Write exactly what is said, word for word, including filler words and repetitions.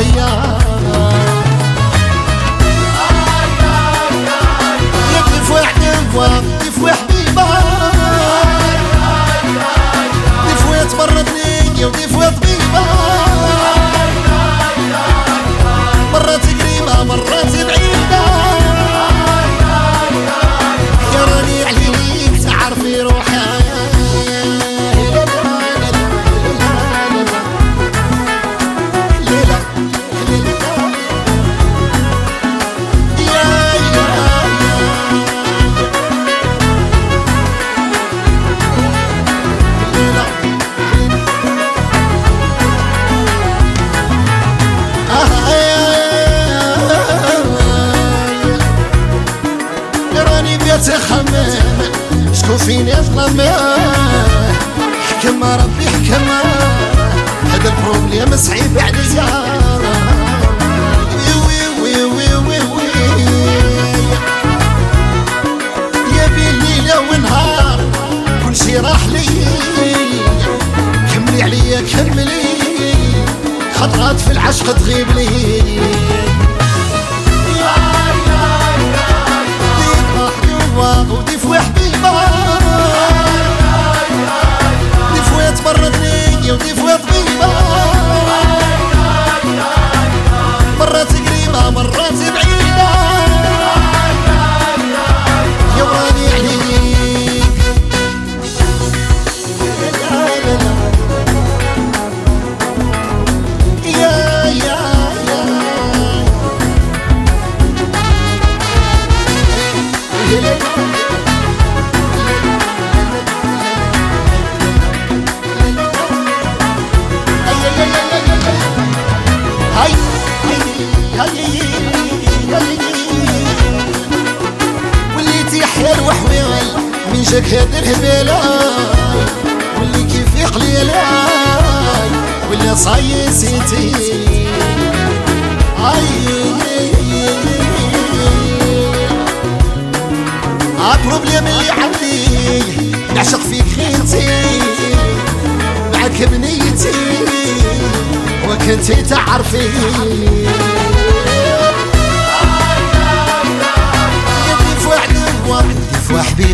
الخيار يكلف واحد يكلف حبيبه دفوة تبردني ودفوة طبيبه مرات قريبه مرات بعيده يا راني عليك تعرفي روحي تخمم شكون فيني ظلم حكم ربي حكم هذا البروبليم صعيب عليا وي وي وي وي وي يا بين ليلة ونهار كل شي راح لي كملي عليا كملي خطرات في العشق تغيب لي ودفوة حبيبة دفوة تبردني ودفوة طبيبة مرات قريبة مرات بعيدة يا وراني عليك يا يا يا وليتي حيال وحويل من جاك هاد الهباله واللي كيف قليلاي ولا صاي سيتي البروبليم اللي عندي نعشق فيك خيرتي معك بنيتي وكنتي تعرفي يدي في واحد دفوة حبيبي